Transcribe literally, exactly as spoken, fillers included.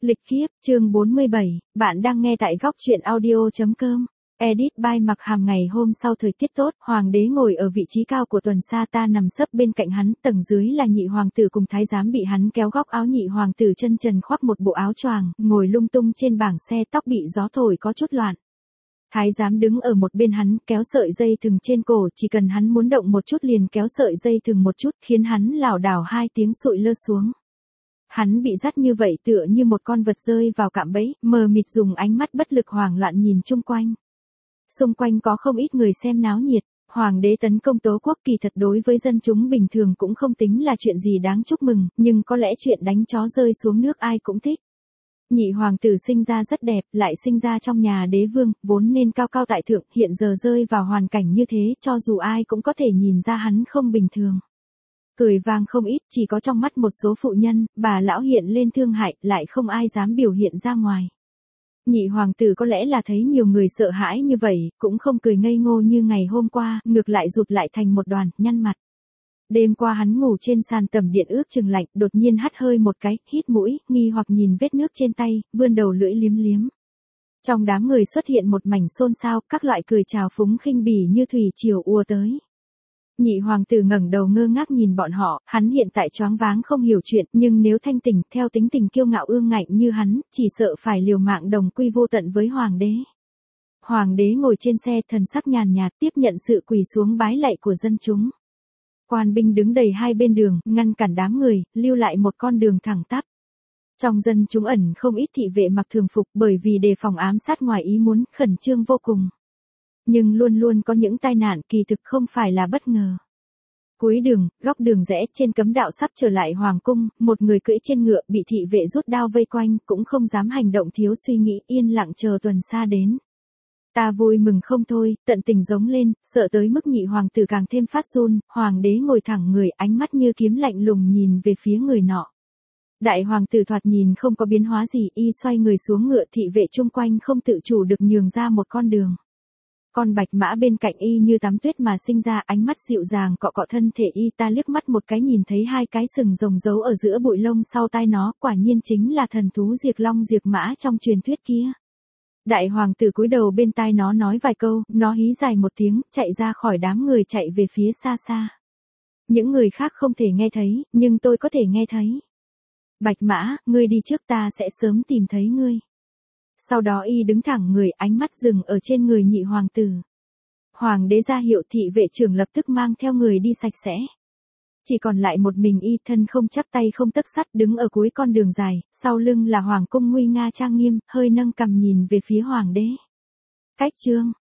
Lịch kiếp, chương bốn mươi bảy, bạn đang nghe tại góc truyện audio chấm com. Edit by Mặc Hàm. Ngày hôm sau thời tiết tốt, hoàng đế ngồi ở vị trí cao của tuần sa, ta nằm sấp bên cạnh hắn, tầng dưới là nhị hoàng tử cùng thái giám bị hắn kéo góc áo. Nhị hoàng tử chân trần khoác một bộ áo choàng, ngồi lung tung trên bảng xe, tóc bị gió thổi có chút loạn. Thái giám đứng ở một bên hắn, kéo sợi dây thừng trên cổ, chỉ cần hắn muốn động một chút liền kéo sợi dây thừng một chút, khiến hắn lảo đảo hai tiếng sụi lơ xuống. Hắn bị dắt như vậy tựa như một con vật rơi vào cạm bẫy, mờ mịt dùng ánh mắt bất lực hoảng loạn nhìn chung quanh. Xung quanh có không ít người xem náo nhiệt, hoàng đế tấn công Tố quốc kỳ thật đối với dân chúng bình thường cũng không tính là chuyện gì đáng chúc mừng, nhưng có lẽ chuyện đánh chó rơi xuống nước ai cũng thích. Nhị hoàng tử sinh ra rất đẹp, lại sinh ra trong nhà đế vương, vốn nên cao cao tại thượng, hiện giờ rơi vào hoàn cảnh như thế, cho dù ai cũng có thể nhìn ra hắn không bình thường. Cười vang không ít, chỉ có trong mắt một số phụ nhân, bà lão hiện lên thương hại, lại không ai dám biểu hiện ra ngoài. Nhị hoàng tử có lẽ là thấy nhiều người sợ hãi như vậy, cũng không cười ngây ngô như ngày hôm qua, ngược lại rụt lại thành một đoàn, nhăn mặt. Đêm qua hắn ngủ trên sàn tầm điện ước chừng lạnh, đột nhiên hắt hơi một cái, hít mũi, nghi hoặc nhìn vết nước trên tay, vươn đầu lưỡi liếm liếm. Trong đám người xuất hiện một mảnh xôn xao, các loại cười chào phúng khinh bỉ như thủy triều ùa tới. Nhị hoàng tử ngẩng đầu ngơ ngác nhìn bọn họ, hắn hiện tại choáng váng không hiểu chuyện, nhưng nếu thanh tỉnh, theo tính tình kiêu ngạo ương ngạnh như hắn, chỉ sợ phải liều mạng đồng quy vô tận với hoàng đế. Hoàng đế ngồi trên xe, thần sắc nhàn nhạt, tiếp nhận sự quỳ xuống bái lạy của dân chúng. Quan binh đứng đầy hai bên đường, ngăn cản đám người, lưu lại một con đường thẳng tắp. Trong dân chúng ẩn không ít thị vệ mặc thường phục, bởi vì đề phòng ám sát ngoài ý muốn, khẩn trương vô cùng. Nhưng luôn luôn có những tai nạn, kỳ thực không phải là bất ngờ. Cuối đường, góc đường rẽ, trên cấm đạo sắp trở lại hoàng cung, một người cưỡi trên ngựa bị thị vệ rút đao vây quanh, cũng không dám hành động thiếu suy nghĩ, yên lặng chờ tuần sa đến. Ta vui mừng không thôi, tận tình giống lên, sợ tới mức nhị hoàng tử càng thêm phát run, hoàng đế ngồi thẳng người, ánh mắt như kiếm lạnh lùng nhìn về phía người nọ. Đại hoàng tử thoạt nhìn không có biến hóa gì, y xoay người xuống ngựa, thị vệ chung quanh không tự chủ được nhường ra một con đường. Con bạch mã bên cạnh y như tắm tuyết mà sinh ra, ánh mắt dịu dàng cọ cọ thân thể y, ta liếc mắt một cái nhìn thấy hai cái sừng rồng giấu ở giữa bụi lông sau tai nó, quả nhiên chính là thần thú diệt long diệt mã trong truyền thuyết kia. Đại hoàng tử cúi đầu bên tai nó nói vài câu, nó hí dài một tiếng, chạy ra khỏi đám người chạy về phía xa xa. Những người khác không thể nghe thấy, nhưng tôi có thể nghe thấy. Bạch mã, ngươi đi trước, ta sẽ sớm tìm thấy ngươi. Sau đó y đứng thẳng người, ánh mắt dừng ở trên người nhị hoàng tử. Hoàng đế ra hiệu, thị vệ trưởng lập tức mang theo người đi sạch sẽ. Chỉ còn lại một mình y, thân không chắp tay không tấc sắt, đứng ở cuối con đường dài, sau lưng là hoàng cung nguy nga trang nghiêm, hơi nâng cằm nhìn về phía hoàng đế. Cách chương,